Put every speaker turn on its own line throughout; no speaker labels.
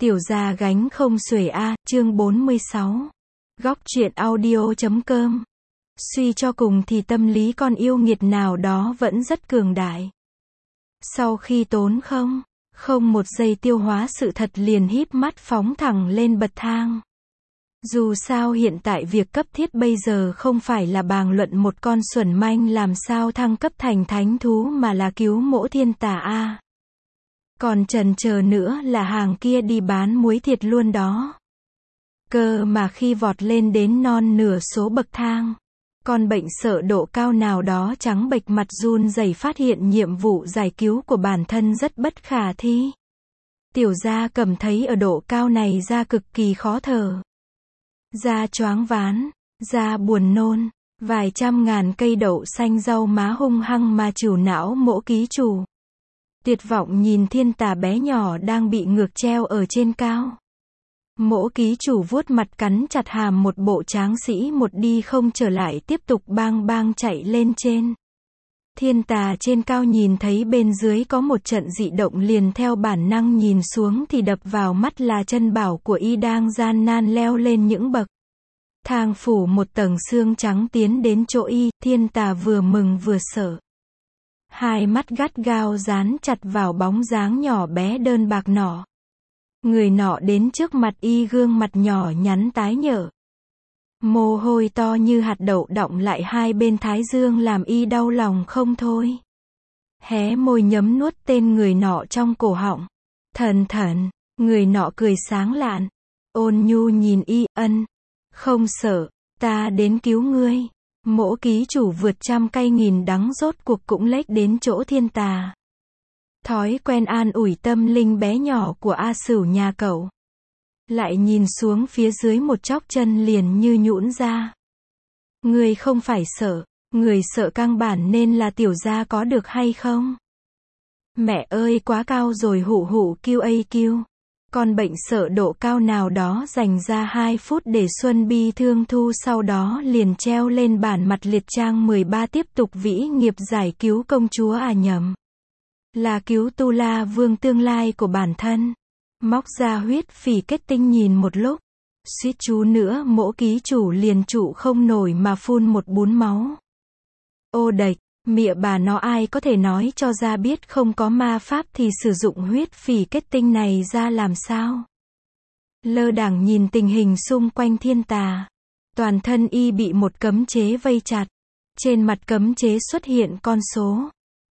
Tiểu gia gánh không xuể a, chương 46. Góc truyện audio.com. Suy cho cùng thì tâm lý con yêu nghiệt nào đó vẫn rất cường đại. Sau khi tốn không một giây tiêu hóa sự thật liền híp mắt phóng thẳng lên bậc thang. Dù sao hiện tại việc cấp thiết bây giờ không phải là bàn luận một con xuẩn manh làm sao thăng cấp thành thánh thú mà là cứu mỗ thiên tà a. Còn chần chờ nữa là hàng kia đi bán muối thiệt luôn đó. Cơ mà khi vọt lên đến non nửa số bậc thang, con bệnh sợ độ cao nào đó trắng bệch mặt run rẩy phát hiện nhiệm vụ giải cứu của bản thân rất bất khả thi. Tiểu gia cầm thấy ở độ cao này da cực kỳ khó thở. Da choáng váng, da buồn nôn, vài trăm ngàn cây đậu xanh rau má hung hăng mà trừu não mỗ ký chủ. Tuyệt vọng nhìn thiên tà bé nhỏ đang bị ngược treo ở trên cao. Mỗ ký chủ vuốt mặt cắn chặt hàm một bộ tráng sĩ một đi không trở lại tiếp tục bang bang chạy lên trên. Thiên tà trên cao nhìn thấy bên dưới có một trận dị động liền theo bản năng nhìn xuống thì đập vào mắt là chân bảo của y đang gian nan leo lên những bậc thang phủ một tầng xương trắng tiến đến chỗ y, thiên tà vừa mừng vừa sợ. Hai mắt gắt gao dán chặt vào bóng dáng nhỏ bé đơn bạc nọ. Người nọ đến trước mặt y gương mặt nhỏ nhắn tái nhợt. Mồ hôi to như hạt đậu đọng lại hai bên thái dương làm y đau lòng không thôi. Hé môi nhấm nuốt tên người nọ trong cổ họng. Thần, người nọ cười sáng lạn. Ôn nhu nhìn y, không sợ, ta đến cứu ngươi. Mỗ ký chủ vượt trăm cây nghìn đắng rốt cuộc cũng lếch đến chỗ thiên tà. Thói quen an ủi tâm linh bé nhỏ của A Sửu nhà cậu. Lại nhìn xuống phía dưới một chóc chân liền như nhũn ra. Người không phải sợ, người sợ căn bản nên là tiểu gia có được hay không? Mẹ ơi quá cao rồi hụ hụ kêu. Con bệnh sợ độ cao nào đó dành ra 2 phút để xuân bi thương thu sau đó liền treo lên bản mặt liệt trang 13 tiếp tục vĩ nghiệp giải cứu công chúa nhầm. Là cứu Tu La Vương tương lai của bản thân. Móc ra huyết phỉ kết tinh nhìn một lúc. Suýt chú nữa mỗ ký chủ liền trụ không nổi mà phun một bún máu. Ô đệch, mịa bà nó ai có thể nói cho ra biết không có ma pháp thì sử dụng huyết phỉ kết tinh này ra làm sao? Lơ đãng nhìn tình hình xung quanh thiên tà. Toàn thân y bị một cấm chế vây chặt. Trên mặt cấm chế xuất hiện con số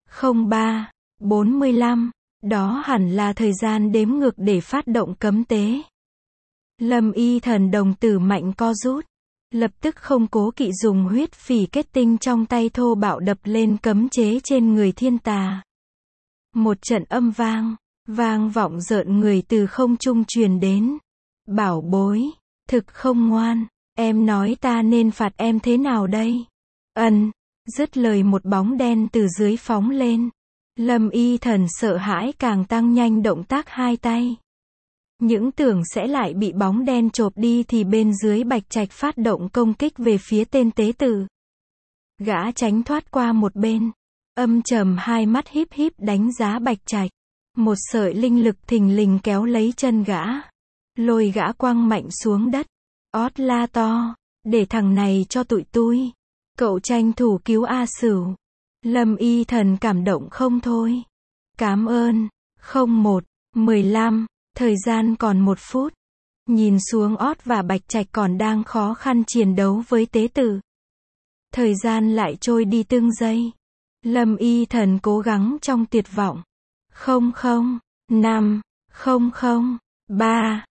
03:45. Đó hẳn là thời gian đếm ngược để phát động cấm tế. Lâm y thần đồng tử mạnh co rút. Lập tức không cố kỵ dùng huyết phỉ kết tinh trong tay thô bạo đập lên cấm chế trên người thiên tà. Một trận âm vang vọng rợn người từ không trung truyền đến. Bảo bối, thực không ngoan, em nói ta nên phạt em thế nào đây? Dứt lời một bóng đen từ dưới phóng lên. Lâm y thần sợ hãi càng tăng nhanh động tác hai tay. Những tưởng sẽ lại bị bóng đen chộp đi thì bên dưới Bạch Trạch phát động công kích về phía tên tế tử. Gã tránh thoát qua một bên. Âm trầm hai mắt híp đánh giá Bạch Trạch. Một sợi linh lực thình lình kéo lấy chân gã. Lôi gã quăng mạnh xuống đất. Ót la to. Để thằng này cho tụi tui. Cậu tranh thủ cứu A Sửu. Lâm y thần cảm động không thôi. Cám ơn. 01:15. Thời gian còn 1 phút. Nhìn xuống Ót và Bạch Trạch còn đang khó khăn chiến đấu với tế tử. Thời gian lại trôi đi từng giây. Lâm y thần cố gắng trong tuyệt vọng. 00:5. 00:3.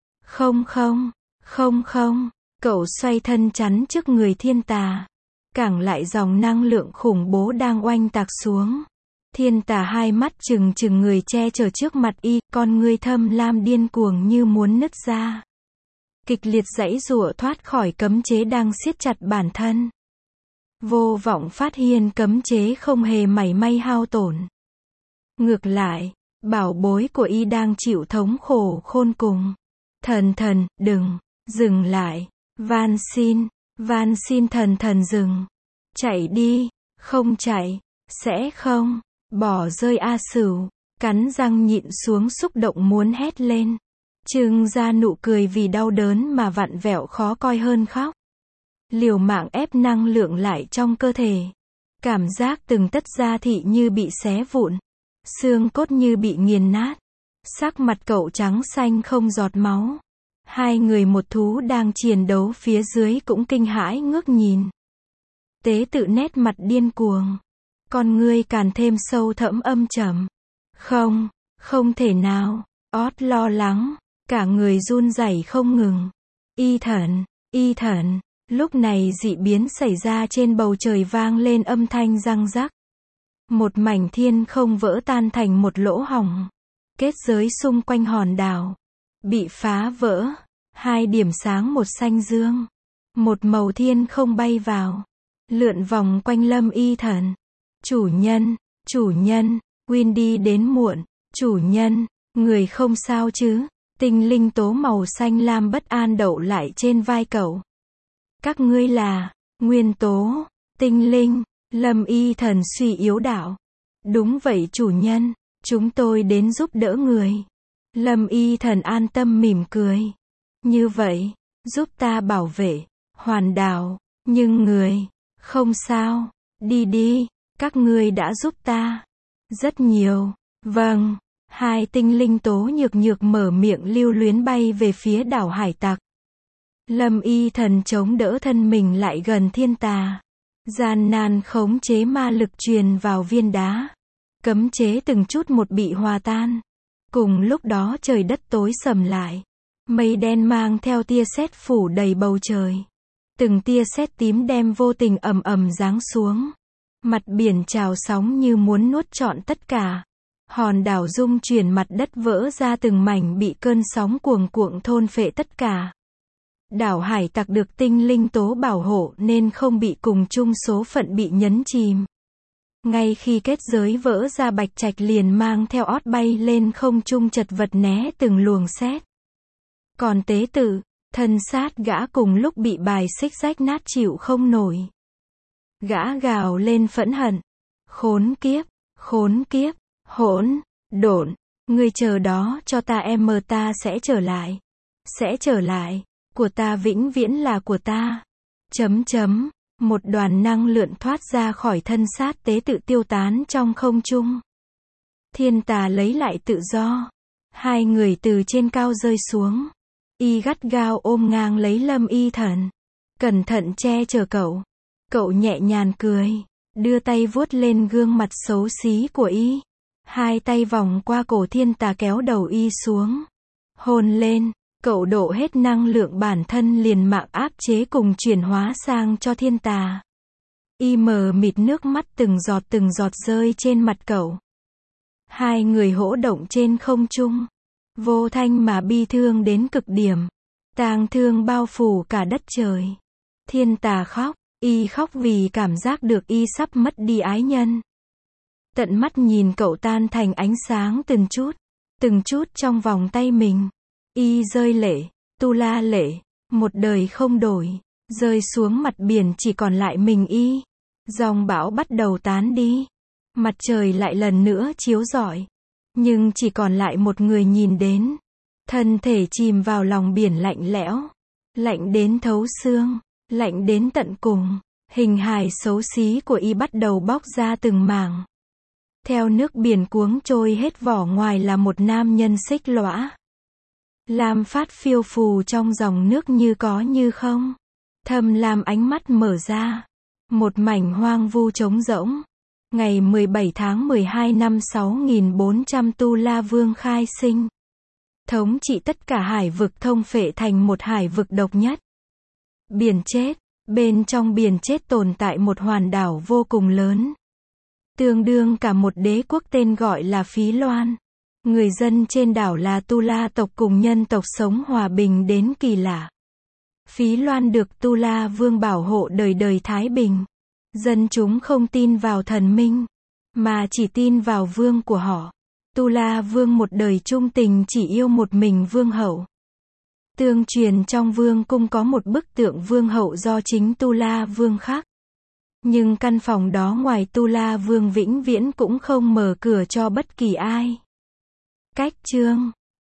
00:00. Cậu xoay thân chắn trước người thiên tà. Cản lại dòng năng lượng khủng bố đang oanh tạc xuống. Thiên tà hai mắt trừng người che chở trước mặt y, con ngươi thâm lam điên cuồng như muốn nứt ra. Kịch liệt giãy giụa thoát khỏi cấm chế đang siết chặt bản thân. Vô vọng phát hiện cấm chế không hề mảy may hao tổn. Ngược lại, bảo bối của y đang chịu thống khổ khôn cùng. Thần, dừng lại, van xin thần dừng. Chạy đi, không chạy, sẽ không bỏ rơi A Sửu. Cắn răng nhịn xuống xúc động muốn hét lên. Trưng ra nụ cười vì đau đớn mà vặn vẹo khó coi hơn khóc. Liều mạng ép năng lượng lại trong cơ thể. Cảm giác từng tấc da thịt như bị xé vụn. Xương cốt như bị nghiền nát. Sắc mặt cậu trắng xanh không giọt máu. Hai người một thú đang chiến đấu phía dưới cũng kinh hãi ngước nhìn. Tế tự nét mặt điên cuồng. Con ngươi càng thêm sâu thẫm âm trầm. Không, không thể nào. Ót lo lắng. Cả người run rẩy không ngừng. Y thần. Lúc này dị biến xảy ra trên bầu trời vang lên âm thanh răng rắc. Một mảnh thiên không vỡ tan thành một lỗ hổng. Kết giới xung quanh hòn đảo bị phá vỡ. Hai điểm sáng một xanh dương. Một màu thiên không bay vào. Lượn vòng quanh Lâm Y Thần. Chủ nhân, Wendy đến muộn. Chủ nhân, người không sao chứ? Tinh linh tố màu xanh lam bất an đậu lại trên vai cậu. Các ngươi là nguyên tố, tinh linh. Lâm Y Thần suy yếu đạo. Đúng vậy chủ nhân, chúng tôi đến giúp đỡ người. Lâm Y Thần an tâm mỉm cười. Như vậy, giúp ta bảo vệ hòn đảo, nhưng người không sao. Đi, các ngươi đã giúp ta rất nhiều. Vâng. Hai tinh linh tố nhược mở miệng lưu luyến bay về phía đảo hải tặc. Lâm Y Thần chống đỡ thân mình lại gần thiên tà. Gian nan khống chế ma lực truyền vào viên đá. Cấm chế từng chút một bị hòa tan. Cùng lúc đó trời đất tối sầm lại. Mây đen mang theo tia sét phủ đầy bầu trời. Từng tia sét tím đem vô tình ầm giáng xuống. Mặt biển trào sóng như muốn nuốt trọn tất cả. Hòn đảo rung chuyển, mặt đất vỡ ra từng mảnh bị cơn sóng cuồn cuộn thôn phệ tất cả. Đảo hải tặc được tinh linh tố bảo hộ nên không bị cùng chung số phận bị nhấn chìm. Ngay khi kết giới vỡ ra, Bạch Trạch liền mang theo ót bay lên không trung chật vật né từng luồng sét. Còn tế tự, thân sát gã cùng lúc bị bài xích rách nát chịu không nổi. Gã gào lên phẫn hận. Khốn kiếp, hỗn độn, ngươi chờ đó cho ta, ta sẽ trở lại, của ta vĩnh viễn là của ta. Một đoàn năng lượng thoát ra khỏi thân sát tế tự tiêu tán trong không trung. Thiên tà lấy lại tự do. Hai người từ trên cao rơi xuống. Y gắt gao ôm ngang lấy Lâm Y Thần. Cẩn thận che chở cậu. Cậu nhẹ nhàng cười. Đưa tay vuốt lên gương mặt xấu xí của Y. Hai tay vòng qua cổ thiên tà kéo đầu Y xuống. Hôn lên. Cậu đổ hết năng lượng bản thân liền mạng áp chế cùng chuyển hóa sang cho thiên tà. Y mờ mịt, nước mắt từng giọt rơi trên mặt cậu. Hai người hỗ động trên không trung. Vô thanh mà bi thương đến cực điểm. Tang thương bao phủ cả đất trời. Thiên tà khóc. Y khóc vì cảm giác được Y sắp mất đi ái nhân. Tận mắt nhìn cậu tan thành ánh sáng từng chút trong vòng tay mình. Y rơi lệ, tu la lệ, một đời không đổi, rơi xuống mặt biển chỉ còn lại mình Y. Dòng bão bắt đầu tán đi. Mặt trời lại lần nữa chiếu rọi. Nhưng chỉ còn lại một người nhìn đến. Thân thể chìm vào lòng biển lạnh lẽo. Lạnh đến thấu xương. Lạnh đến tận cùng. Hình hài xấu xí của Y bắt đầu bóc ra từng mảng. Theo nước biển cuống trôi hết, vỏ ngoài là một nam nhân xích lõa. Lam phát phiêu phù trong dòng nước như có như không. Thâm lam ánh mắt mở ra. Một mảnh hoang vu trống rỗng. Ngày 17 tháng 12 năm 6400 Tu La Vương khai sinh. Thống trị tất cả hải vực, thông phệ thành một hải vực độc nhất. Biển chết. Bên trong biển chết tồn tại một hòn đảo vô cùng lớn. Tương đương cả một đế quốc tên gọi là Phí Loan. Người dân trên đảo là Tu La tộc cùng nhân tộc sống hòa bình đến kỳ lạ. Phí Loan được Tu La Vương bảo hộ đời đời thái bình. Dân chúng không tin vào thần minh, mà chỉ tin vào vương của họ. Tu La Vương một đời trung tình chỉ yêu một mình vương hậu. Tương truyền trong vương cung có một bức tượng vương hậu do chính Tu La Vương khắc. Nhưng căn phòng đó ngoài Tu La Vương vĩnh viễn cũng không mở cửa cho bất kỳ ai. Cách chương